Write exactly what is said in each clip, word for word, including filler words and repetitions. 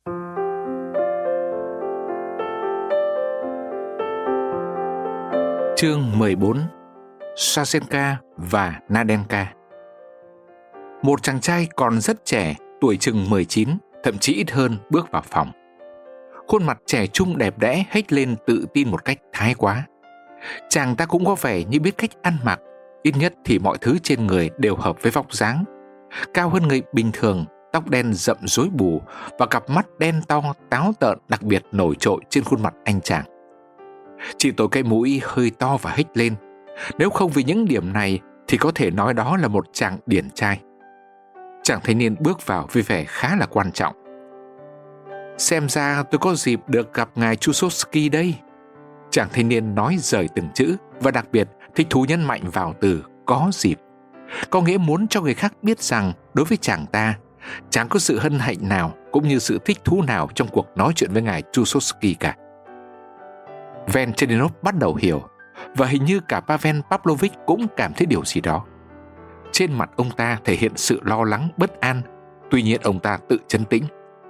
Chương mười bốn. Sasenka và Nadenka. Một chàng trai còn rất trẻ, tuổi chừng mười chín, thậm chí ít hơn, bước vào phòng. Khuôn mặt trẻ trung đẹp đẽ hét lên tự tin một cách thái quá. Chàng ta cũng có vẻ như biết cách ăn mặc, ít nhất thì mọi thứ trên người đều hợp với vóc dáng. Cao hơn người bình thường, tóc đen rậm rối bù và cặp mắt đen to táo tợn đặc biệt nổi trội trên khuôn mặt anh chàng. Chỉ tội cái mũi hơi to và hích lên. Nếu không vì những điểm này thì có thể nói đó là một chàng điển trai. Chàng thanh niên bước vào với vẻ khá là quan trọng. Xem ra tôi có dịp được gặp ngài Chusovsky đây. Chàng thanh niên nói rời từng chữ và đặc biệt thích thú nhấn mạnh vào từ có dịp. Có nghĩa muốn cho người khác biết rằng đối với chàng ta, chẳng có sự hân hạnh nào cũng như sự thích thú nào trong cuộc nói chuyện với ngài Chusovsky cả. Venchenov bắt đầu hiểu, và hình như cả Pavel Pavlovich cũng cảm thấy điều gì đó. Trên mặt ông ta thể hiện sự lo lắng, bất an, tuy nhiên ông ta tự trấn tĩnh.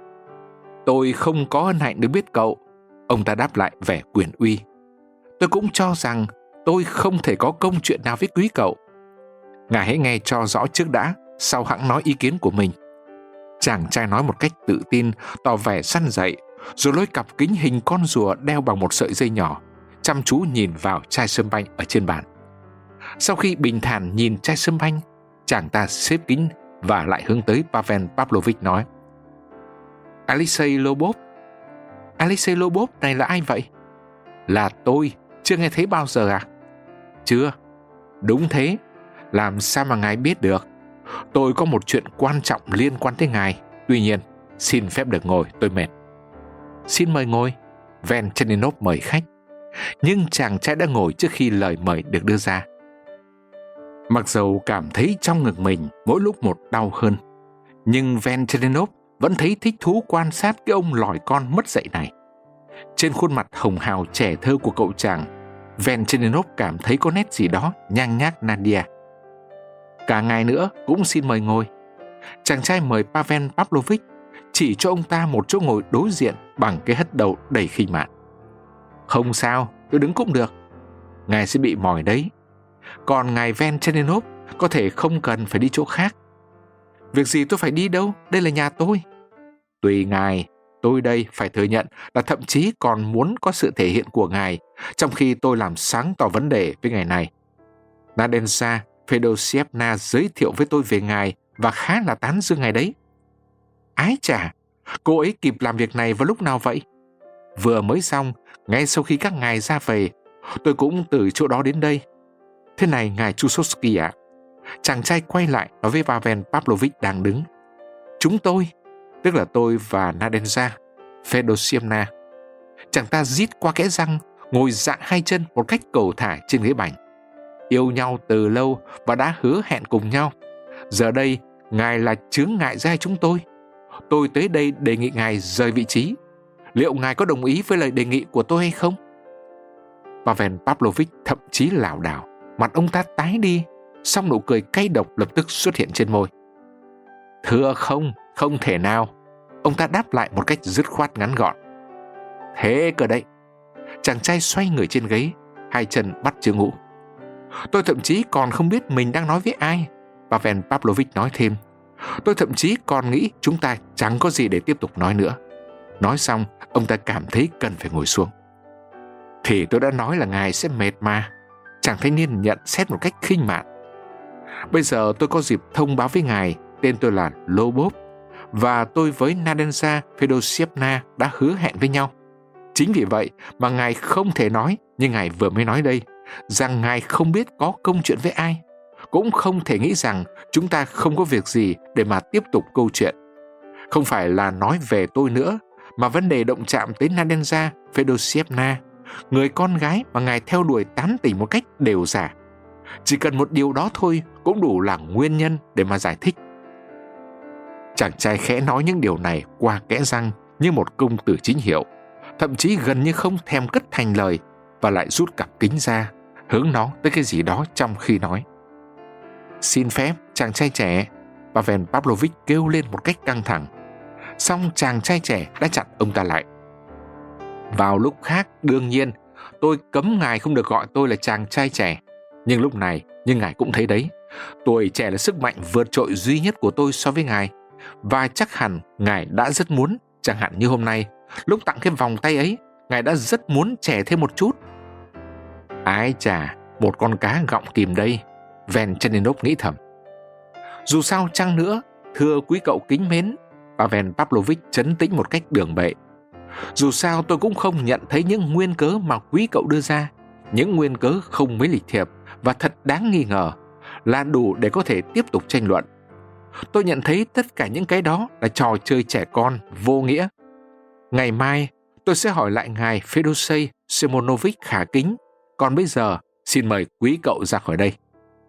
Tôi không có hân hạnh được biết cậu, ông ta đáp lại vẻ quyền uy. Tôi cũng cho rằng tôi không thể có công chuyện nào với quý cậu. Ngài hãy nghe cho rõ trước đã, sau hẵng nói ý kiến của mình. Chàng trai nói một cách tự tin, tỏ vẻ săn dậy, rồi lôi cặp kính hình con rùa đeo bằng một sợi dây nhỏ, chăm chú nhìn vào chai sâm banh ở trên bàn. Sau khi bình thản nhìn chai sâm banh, chàng ta xếp kính và lại hướng tới Pavel Pavlovich nói: Alexei Lobov. Alexei Lobov này là ai vậy? Là tôi, chưa nghe thấy bao giờ à? Chưa. Đúng thế, làm sao mà ngài biết được? Tôi có một chuyện quan trọng liên quan tới ngài. Tuy nhiên, xin phép được ngồi, tôi mệt. Xin mời ngồi. Venchenov mời khách. Nhưng chàng trai đã ngồi trước khi lời mời được đưa ra. Mặc dầu cảm thấy trong ngực mình mỗi lúc một đau hơn, nhưng Venchenov vẫn thấy thích thú quan sát cái ông lỏi con mất dạy này. Trên khuôn mặt hồng hào trẻ thơ của cậu chàng, Venchenov cảm thấy có nét gì đó nhang nhác Nadia. Cả ngài nữa cũng xin mời ngồi. Chàng trai mời Pavel Pavlovich, chỉ cho ông ta một chỗ ngồi đối diện bằng cái hất đầu đầy khinh mạn. Không sao, tôi đứng cũng được. Ngài sẽ bị mỏi đấy. Còn ngài Venchenov có thể không cần phải đi chỗ khác. Việc gì tôi phải đi đâu, đây là nhà tôi. Tùy ngài, tôi đây phải thừa nhận là thậm chí còn muốn có sự thể hiện của ngài, trong khi tôi làm sáng tỏ vấn đề với ngài này. Nadenka Fedosievna giới thiệu với tôi về ngài và khá là tán dương ngài đấy. Ái chà, cô ấy kịp làm việc này vào lúc nào vậy? Vừa mới xong, ngay sau khi các ngài ra về, tôi cũng từ chỗ đó đến đây. Thế này ngài Chusovsky ạ. Chàng trai quay lại nói với Pavel Pavlovich đang đứng. Chúng tôi, tức là tôi và Nadenka Fedosievna. Chàng ta rít qua kẽ răng, ngồi dạng hai chân một cách cầu thả trên ghế bành. Yêu nhau từ lâu và đã hứa hẹn cùng nhau. Giờ đây, ngài là chướng ngại ra chúng tôi. Tôi tới đây đề nghị ngài rời vị trí. Liệu ngài có đồng ý với lời đề nghị của tôi hay không? Pavel Pavlovich thậm chí lảo đảo, mặt ông ta tái đi, song nụ cười cay độc lập tức xuất hiện trên môi. Thưa không, không thể nào. Ông ta đáp lại một cách dứt khoát ngắn gọn. Thế cơ đấy. Chàng trai xoay người trên ghế, hai chân bắt chữ ngũ. Tôi thậm chí còn không biết mình đang nói với ai. Pavel Pavlovich nói thêm. Tôi thậm chí còn nghĩ chúng ta chẳng có gì để tiếp tục nói nữa. Nói xong, ông ta cảm thấy cần phải ngồi xuống. Thì tôi đã nói là ngài sẽ mệt mà. Chàng thanh niên nhận xét một cách khinh mạn. Bây giờ tôi có dịp thông báo với ngài, tên tôi là Lobov, và tôi với Nadenka Fedosievna đã hứa hẹn với nhau. Chính vì vậy mà ngài không thể nói, như ngài vừa mới nói đây, rằng ngài không biết có công chuyện với ai. Cũng không thể nghĩ rằng chúng ta không có việc gì để mà tiếp tục câu chuyện. Không phải là nói về tôi nữa, mà vấn đề động chạm tới Nadenka Fedosievna, người con gái mà ngài theo đuổi tán tỉnh một cách đều giả. Chỉ cần một điều đó thôi cũng đủ là nguyên nhân để mà giải thích. Chàng trai khẽ nói những điều này qua kẽ răng như một công tử chính hiệu, thậm chí gần như không thèm cất thành lời, và lại rút cặp kính ra, hướng nó tới cái gì đó trong khi nói. Xin phép, chàng trai trẻ, Pavel Pavlovich kêu lên một cách căng thẳng. Song chàng trai trẻ đã chặn ông ta lại. Vào lúc khác, đương nhiên, tôi cấm ngài không được gọi tôi là chàng trai trẻ. Nhưng lúc này, như ngài cũng thấy đấy, tuổi trẻ là sức mạnh vượt trội duy nhất của tôi so với ngài. Và chắc hẳn ngài đã rất muốn, chẳng hạn như hôm nay, lúc tặng cái vòng tay ấy, ngài đã rất muốn trẻ thêm một chút. Ái chà, một con cá gọng kìm đây, Venchenninov nghĩ thầm. Dù sao chăng nữa, thưa quý cậu kính mến, Pavel Pavlovich trấn tĩnh một cách đường bệ. Dù sao tôi cũng không nhận thấy những nguyên cớ mà quý cậu đưa ra, những nguyên cớ không mấy lịch thiệp và thật đáng nghi ngờ, là đủ để có thể tiếp tục tranh luận. Tôi nhận thấy tất cả những cái đó là trò chơi trẻ con, vô nghĩa. Ngày mai, tôi sẽ hỏi lại ngài Fedosey Simonovich khả kính, còn bây giờ, xin mời quý cậu ra khỏi đây.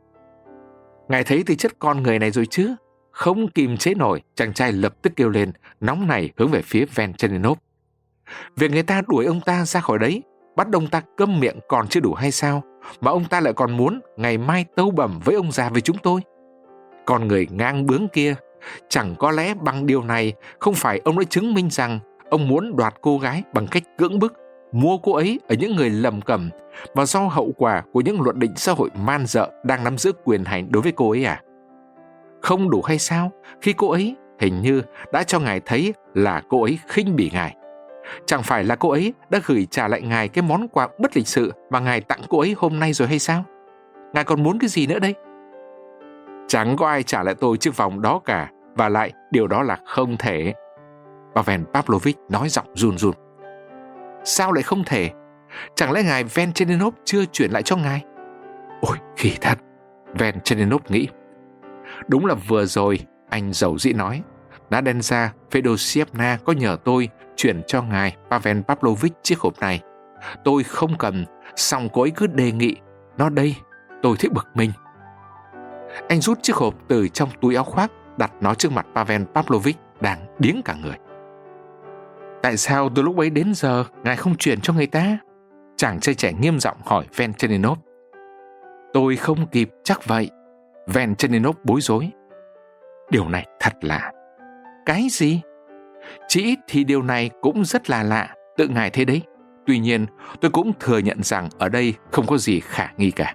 Ngài thấy tư chất con người này rồi chứ? Không kìm chế nổi, chàng trai lập tức kêu lên, nóng nảy hướng về phía Venchenninov. Việc người ta đuổi ông ta ra khỏi đấy, bắt ông ta câm miệng còn chưa đủ hay sao, mà ông ta lại còn muốn ngày mai tâu bẩm với ông già với chúng tôi. Con người ngang bướng kia, chẳng có lẽ bằng điều này không phải ông đã chứng minh rằng ông muốn đoạt cô gái bằng cách cưỡng bức, mua cô ấy ở những người lầm cầm, và do hậu quả của những luận định xã hội man dợ đang nắm giữ quyền hành đối với cô ấy à? Không đủ hay sao khi cô ấy hình như đã cho ngài thấy là cô ấy khinh bỉ ngài? Chẳng phải là cô ấy đã gửi trả lại ngài cái món quà bất lịch sự mà ngài tặng cô ấy hôm nay rồi hay sao? Ngài còn muốn cái gì nữa đây? Chẳng có ai trả lại tôi chiếc vòng đó cả, và lại điều đó là không thể. Pavel Pavlovich nói giọng run run. Sao lại không thể? Chẳng lẽ ngài Venchenninov chưa chuyển lại cho ngài? Ôi, khỉ thật, Venchenninov nghĩ. Đúng là vừa rồi, anh dầu dĩ nói, Nadenza Fedosievna có nhờ tôi chuyển cho ngài Pavel Pavlovich chiếc hộp này. Tôi không cần, song cô ấy cứ đề nghị. Nó đây, tôi thấy bực mình. Anh rút chiếc hộp từ trong túi áo khoác, đặt nó trước mặt Pavel Pavlovich đang điếng cả người. Tại sao từ lúc ấy đến giờ ngài không chuyển cho người ta? Chàng trai trẻ nghiêm giọng hỏi Venchenninov. Tôi không kịp chắc vậy. Venchenninov bối rối. Điều này thật lạ. Cái gì? Chỉ ít thì điều này cũng rất là lạ, tự ngài thế đấy. Tuy nhiên, tôi cũng thừa nhận rằng ở đây không có gì khả nghi cả.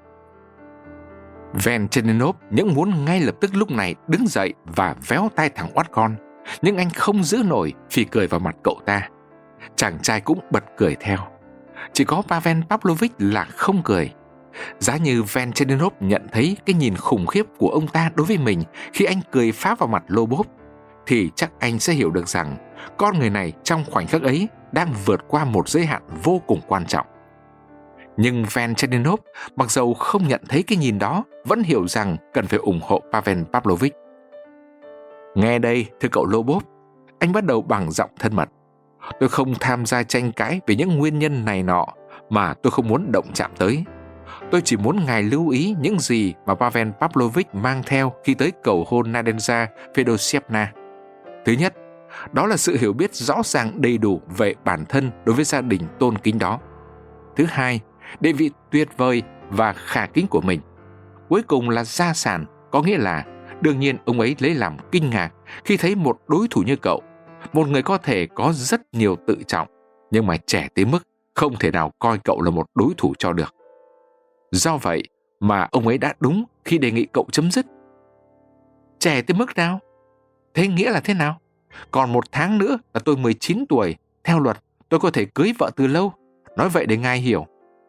Venchenninov những muốn ngay lập tức lúc này đứng dậy và véo tay thằng oát con, nhưng anh không giữ nổi vì cười vào mặt cậu ta. Chàng trai cũng bật cười theo. Chỉ có Pavel Pavlovich là không cười. Giá như Venchenninov nhận thấy cái nhìn khủng khiếp của ông ta đối với mình khi anh cười phá vào mặt Lobov, thì chắc anh sẽ hiểu được rằng con người này trong khoảnh khắc ấy đang vượt qua một giới hạn vô cùng quan trọng. Nhưng Venchenninov, mặc dầu không nhận thấy cái nhìn đó, vẫn hiểu rằng cần phải ủng hộ Pavel Pavlovich. Nghe đây, thưa cậu Lobov, anh bắt đầu bằng giọng thân mật. Tôi không tham gia tranh cãi về những nguyên nhân này nọ mà tôi không muốn động chạm tới. Tôi chỉ muốn ngài lưu ý những gì mà Pavel Pavlovich mang theo khi tới cầu hôn Nadenza Fedosievna. Thứ nhất, đó là sự hiểu biết rõ ràng đầy đủ về bản thân đối với gia đình tôn kính đó. Thứ hai, địa vị tuyệt vời và khả kính của mình. Cuối cùng là gia sản, có nghĩa là đương nhiên ông ấy lấy làm kinh ngạc khi thấy một đối thủ như cậu, một người có thể có rất nhiều tự trọng, nhưng mà trẻ tới mức không thể nào coi cậu là một đối thủ cho được. Do vậy mà ông ấy đã đúng khi đề nghị cậu chấm dứt. Trẻ tới mức nào? Thế nghĩa là thế nào? Còn một tháng nữa là tôi mười chín tuổi, theo luật tôi có thể cưới vợ từ lâu. Nói vậy để ngài hiểu.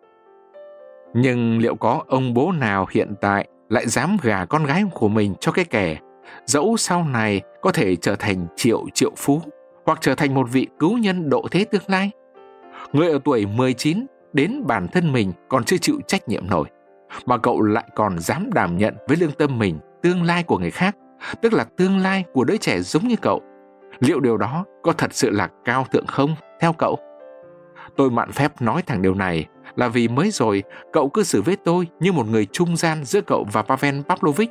Nhưng liệu có ông bố nào hiện tại lại dám gả con gái của mình cho cái kẻ dẫu sau này có thể trở thành triệu triệu phú, hoặc trở thành một vị cứu nhân độ thế tương lai? Người ở tuổi mười chín đến bản thân mình còn chưa chịu trách nhiệm nổi, mà cậu lại còn dám đảm nhận với lương tâm mình tương lai của người khác, tức là tương lai của đứa trẻ giống như cậu. Liệu điều đó có thật sự là cao thượng không, theo cậu? Tôi mạn phép nói thẳng điều này là vì mới rồi cậu cư xử với tôi như một người trung gian giữa cậu và Pavel Pavlovich.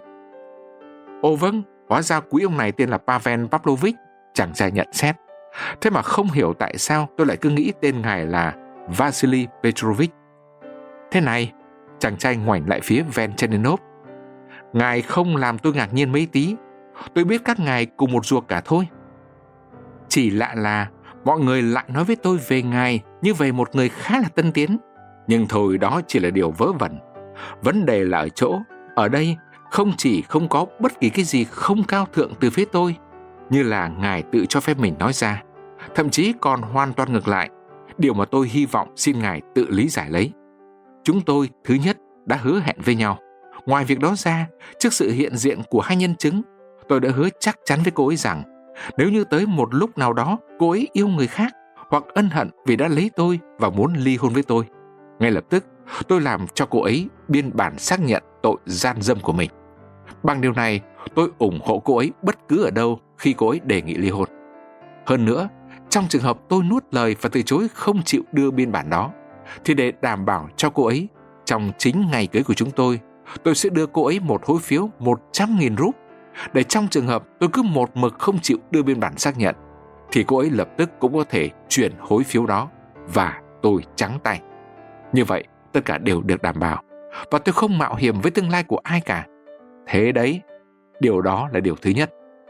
Ồ vâng, hóa ra quý ông này tên là Pavel Pavlovich, chàng trai nhận xét. Thế mà không hiểu tại sao tôi lại cứ nghĩ tên ngài là Vasily Petrovich. Thế này, chàng trai ngoảnh lại phía Venchenninov. Ngài không làm tôi ngạc nhiên mấy tí. Tôi biết các ngài cùng một ruột cả thôi. Chỉ lạ là mọi người lại nói với tôi về ngài như về một người khá là tân tiến. Nhưng thôi, đó chỉ là điều vớ vẩn. Vấn đề là ở chỗ, ở đây không chỉ không có bất kỳ cái gì không cao thượng từ phía tôi, như là ngài tự cho phép mình nói ra, thậm chí còn hoàn toàn ngược lại, điều mà tôi hy vọng xin ngài tự lý giải lấy. Chúng tôi, thứ nhất, đã hứa hẹn với nhau. Ngoài việc đó ra, trước sự hiện diện của hai nhân chứng, tôi đã hứa chắc chắn với cô ấy rằng nếu như tới một lúc nào đó cô ấy yêu người khác hoặc ân hận vì đã lấy tôi và muốn ly hôn với tôi, ngay lập tức tôi làm cho cô ấy biên bản xác nhận tội gian dâm của mình. Bằng điều này, tôi ủng hộ cô ấy bất cứ ở đâu khi cô ấy đề nghị ly hôn. Hơn nữa, trong trường hợp tôi nuốt lời và từ chối không chịu đưa biên bản đó, thì để đảm bảo cho cô ấy, trong chính ngày cưới của chúng tôi, tôi sẽ đưa cô ấy một hối phiếu một trăm nghìn rúp, để trong trường hợp tôi cứ một mực không chịu đưa biên bản xác nhận, thì cô ấy lập tức cũng có thể chuyển hối phiếu đó và tôi trắng tay. Như vậy, tất cả đều được đảm bảo, và tôi không mạo hiểm với tương lai của ai cả. Thế đấy, điều đó là điều thứ nhất.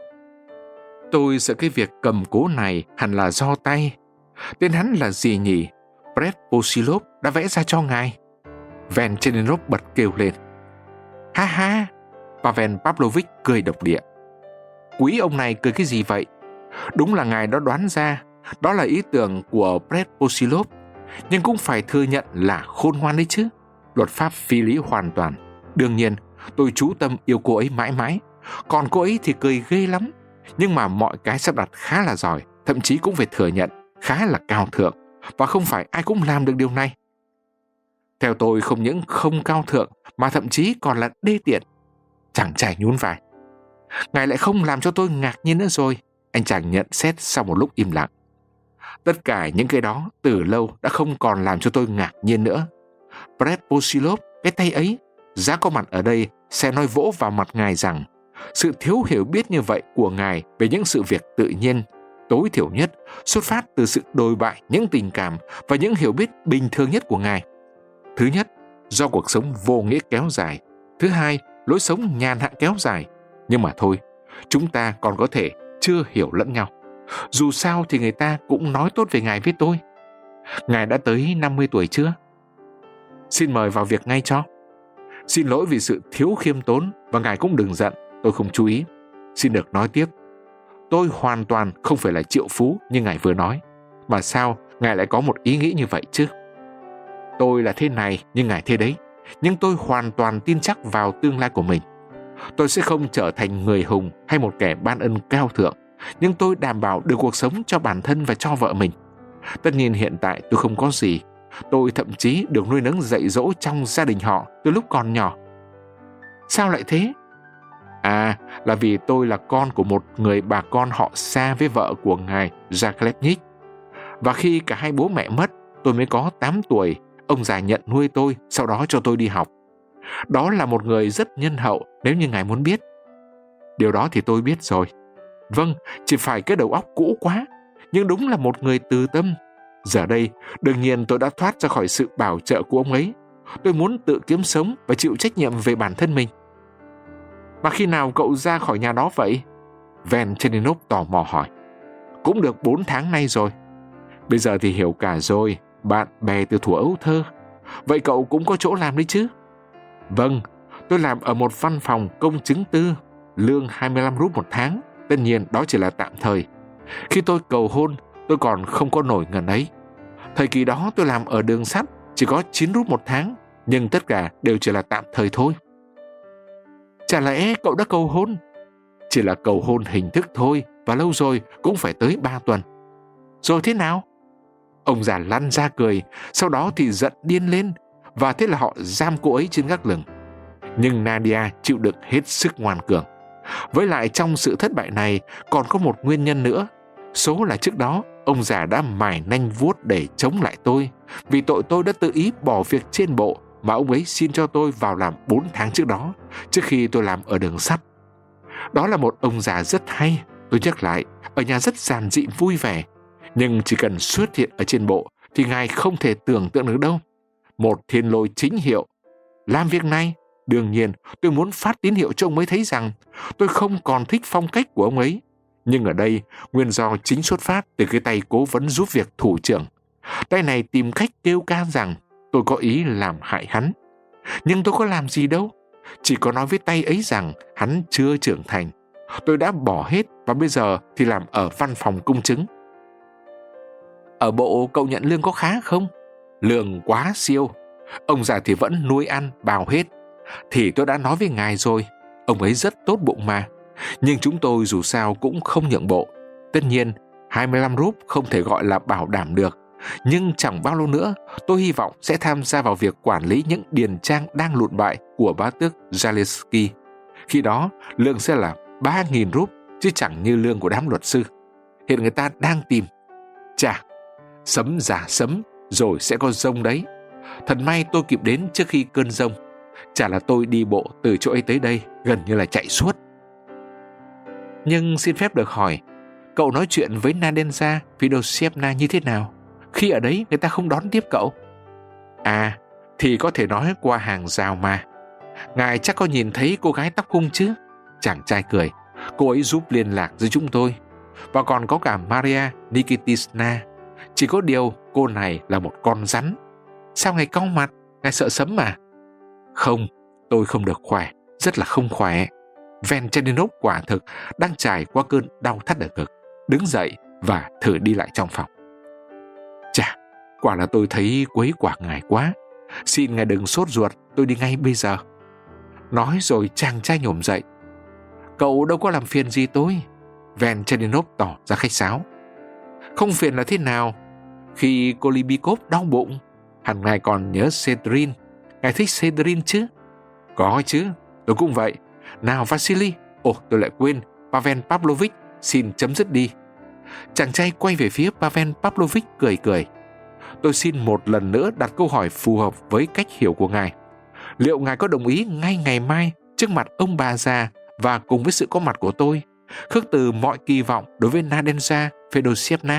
Tôi sợ cái việc cầm cố này hẳn là do tay. Tên hắn là gì nhỉ? Brett Posilov đã vẽ ra cho ngài. Venchenov bật kêu lên. Ha ha! Pavel Pavlovich cười độc địa. Quý ông này cười cái gì vậy? Đúng là ngài đã đoán ra, đó là ý tưởng của Brett Posilov, nhưng cũng phải thừa nhận là khôn ngoan đấy chứ. Luật pháp phi lý hoàn toàn. Đương nhiên, tôi chú tâm yêu cô ấy mãi mãi. Còn cô ấy thì cười ghê lắm. Nhưng mà mọi cái sắp đặt khá là giỏi, thậm chí cũng phải thừa nhận khá là cao thượng, và không phải ai cũng làm được điều này. Theo tôi, không những không cao thượng mà thậm chí còn là đê tiện. Chàng trai nhún vai. Ngài lại không làm cho tôi ngạc nhiên nữa rồi, anh chàng nhận xét sau một lúc im lặng. Tất cả những cái đó từ lâu đã không còn làm cho tôi ngạc nhiên nữa. Brett Posilov, cái tay ấy, giá có mặt ở đây sẽ nói vỗ vào mặt ngài rằng sự thiếu hiểu biết như vậy của ngài về những sự việc tự nhiên, tối thiểu nhất, xuất phát từ sự đồi bại những tình cảm và những hiểu biết bình thường nhất của ngài. Thứ nhất, do cuộc sống vô nghĩa kéo dài. Thứ hai, lối sống nhàn hạ kéo dài. Nhưng mà thôi, chúng ta còn có thể chưa hiểu lẫn nhau. Dù sao thì người ta cũng nói tốt về ngài với tôi. Ngài đã tới năm mươi tuổi chưa? Xin mời vào việc ngay cho. Xin lỗi vì sự thiếu khiêm tốn, và ngài cũng đừng giận, tôi không chú ý. Xin được nói tiếp. Tôi hoàn toàn không phải là triệu phú như ngài vừa nói. Mà sao ngài lại có một ý nghĩ như vậy chứ? Tôi là thế này như ngài thế đấy, nhưng tôi hoàn toàn tin chắc vào tương lai của mình. Tôi sẽ không trở thành người hùng hay một kẻ ban ân cao thượng, nhưng tôi đảm bảo được cuộc sống cho bản thân và cho vợ mình. Tất nhiên hiện tại tôi không có gì. Tôi thậm chí được nuôi nấng dạy dỗ trong gia đình họ từ lúc còn nhỏ. Sao lại thế? À, là vì tôi là con của một người bà con họ xa với vợ của ngài Yakovlevich. Và khi cả hai bố mẹ mất, tôi mới có tám tuổi, ông già nhận nuôi tôi, sau đó cho tôi đi học. Đó là một người rất nhân hậu, nếu như ngài muốn biết. Điều đó thì tôi biết rồi. Vâng, chỉ phải cái đầu óc cũ quá, nhưng đúng là một người từ tâm. Giờ đây, đương nhiên tôi đã thoát ra khỏi sự bảo trợ của ông ấy. Tôi muốn tự kiếm sống và chịu trách nhiệm về bản thân mình. Mà khi nào cậu ra khỏi nhà đó vậy? Venchenov tò mò hỏi. Cũng được bốn tháng nay rồi. Bây giờ thì hiểu cả rồi, bạn bè từ thuở ấu thơ. Vậy cậu cũng có chỗ làm đấy chứ? Vâng, tôi làm ở một văn phòng công chứng tư, lương hai mươi lăm rúp một tháng. Tất nhiên đó chỉ là tạm thời. Khi tôi cầu hôn, tôi còn không có nổi ngần ấy. Thời kỳ đó tôi làm ở đường sắt, chỉ có chín rúp một tháng, nhưng tất cả đều chỉ là tạm thời thôi. Chả lẽ cậu đã cầu hôn? Chỉ là cầu hôn hình thức thôi, và lâu rồi cũng phải tới ba tuần. Rồi thế nào? Ông già lăn ra cười, sau đó thì giận điên lên, và thế là họ giam cô ấy trên gác lửng. Nhưng Nadia chịu đựng hết sức ngoan cường. Với lại trong sự thất bại này còn có một nguyên nhân nữa. Số là trước đó ông già đã mài nanh vuốt để chống lại tôi, vì tội tôi đã tự ý bỏ việc trên bộ mà ông ấy xin cho tôi vào làm bốn tháng trước đó, trước khi tôi làm ở đường sắt. Đó là một ông già rất hay, tôi nhắc lại, ở nhà rất giản dị vui vẻ. Nhưng chỉ cần xuất hiện ở trên bộ thì ngài không thể tưởng tượng được đâu. Một thiên lôi chính hiệu. Làm việc này, đương nhiên tôi muốn phát tín hiệu cho ông ấy thấy rằng tôi không còn thích phong cách của ông ấy. Nhưng ở đây, nguyên do chính xuất phát từ cái tay cố vấn giúp việc thủ trưởng. Tay này tìm cách kêu ca rằng tôi có ý làm hại hắn. Nhưng tôi có làm gì đâu. Chỉ có nói với tay ấy rằng hắn chưa trưởng thành. Tôi đã bỏ hết và bây giờ thì làm ở văn phòng công chứng. Ở bộ cậu nhận lương có khá không? Lương quá siêu. Ông già thì vẫn nuôi ăn, bào hết. Thì tôi đã nói với ngài rồi, ông ấy rất tốt bụng mà. Nhưng chúng tôi dù sao cũng không nhượng bộ. Tất nhiên, hai mươi lăm rúp không thể gọi là bảo đảm được. Nhưng chẳng bao lâu nữa, tôi hy vọng sẽ tham gia vào việc quản lý những điền trang đang lụn bại của bá tước Zaleski. Khi đó, lương sẽ là ba nghìn rúp, chứ chẳng như lương của đám luật sư. Hiện người ta đang tìm. Chà, sấm giả sấm, rồi sẽ có rông đấy. Thật may tôi kịp đến trước khi cơn rông. Chả là tôi đi bộ từ chỗ ấy tới đây, gần như là chạy suốt. Nhưng xin phép được hỏi, cậu nói chuyện với Nadenza Fedosievna như thế nào? Khi ở đấy người ta không đón tiếp cậu. À, thì có thể nói qua hàng rào mà. Ngài chắc có nhìn thấy cô gái tóc hung chứ? Chàng trai cười. Cô ấy giúp liên lạc với chúng tôi. Và còn có cả Maria Nikitisna. Chỉ có điều cô này là một con rắn. Sao ngài cau mặt? Ngài sợ sấm à? Không, tôi không được khỏe. Rất là không khỏe. Vencheninov quả thực đang trải qua cơn đau thắt ở ngực. Đứng dậy và thử đi lại trong phòng. Chà, quả là tôi thấy quấy quả ngài quá. Xin ngài đừng sốt ruột, tôi đi ngay bây giờ. Nói rồi chàng trai nhổm dậy. Cậu đâu có làm phiền gì tôi. Vencheninov tỏ ra khách sáo. Không phiền là thế nào? Khi Kolibikov đau bụng, hẳn ngài còn nhớ Sedrin. Ngài thích Sedrin chứ? Có chứ, tôi cũng vậy. Nào Vasily, ồ tôi lại quên, Pavel Pavlovich, xin chấm dứt đi. Chàng trai quay về phía Pavel Pavlovich cười cười. Tôi xin một lần nữa đặt câu hỏi phù hợp với cách hiểu của ngài. Liệu ngài có đồng ý ngay ngày mai trước mặt ông bà già và cùng với sự có mặt của tôi, khước từ mọi kỳ vọng đối với Nadenza Fedosievna?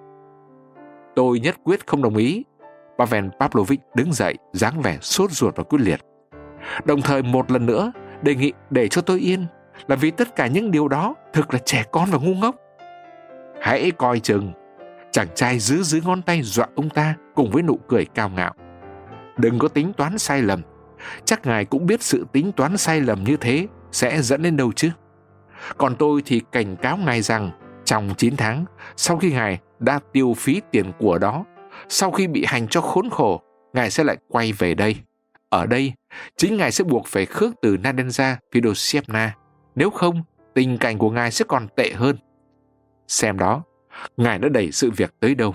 Tôi nhất quyết không đồng ý. Pavel Pavlovich đứng dậy, dáng vẻ sốt ruột và quyết liệt. Đồng thời một lần nữa đề nghị để cho tôi yên, là vì tất cả những điều đó thực là trẻ con và ngu ngốc. Hãy coi chừng. Chàng trai giữ giữ ngón tay dọa ông ta cùng với nụ cười cao ngạo. Đừng có tính toán sai lầm. Chắc ngài cũng biết sự tính toán sai lầm như thế sẽ dẫn đến đâu chứ. Còn tôi thì cảnh cáo ngài rằng trong chín tháng, sau khi ngài đã tiêu phí tiền của đó, sau khi bị hành cho khốn khổ, ngài sẽ lại quay về đây. Ở đây, chính ngài sẽ buộc phải khước từ Nadenza Fedosievna. Nếu không, tình cảnh của ngài sẽ còn tệ hơn. Xem đó, ngài đã đẩy sự việc tới đâu.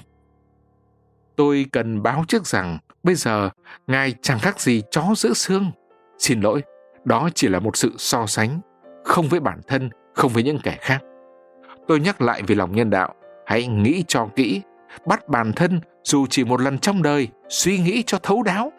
Tôi cần báo trước rằng bây giờ ngài chẳng khác gì chó giữ xương. Xin lỗi, đó chỉ là một sự so sánh, không với bản thân, không với những kẻ khác. Tôi nhắc lại vì lòng nhân đạo, hãy nghĩ cho kỹ, bắt bản thân dù chỉ một lần trong đời, suy nghĩ cho thấu đáo.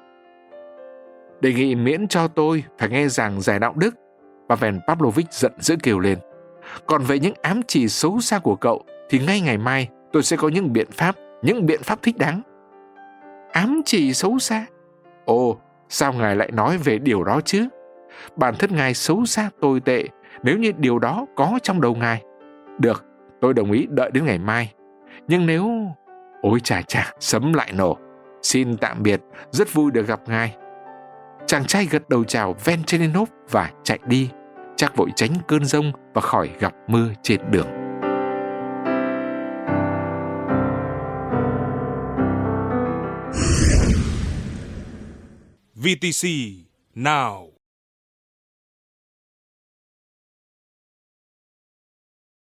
Đề nghị miễn cho tôi phải nghe giảng giải đạo đức. Pavel Pavlovich giận dữ kêu lên. Còn về những ám chỉ xấu xa của cậu thì ngay ngày mai tôi sẽ có những biện pháp, những biện pháp thích đáng. Ám chỉ xấu xa? Ồ, sao ngài lại nói về điều đó chứ? Bản thân ngài xấu xa tồi tệ nếu như điều đó có trong đầu ngài. Được, tôi đồng ý đợi đến ngày mai. Nhưng nếu... Ôi chà chà, sấm lại nổ. Xin tạm biệt, rất vui được gặp ngài. Chàng trai gật đầu chào Vencheninov và chạy đi, chắc vội tránh cơn giông và khỏi gặp mưa trên đường. vê tê xê Now.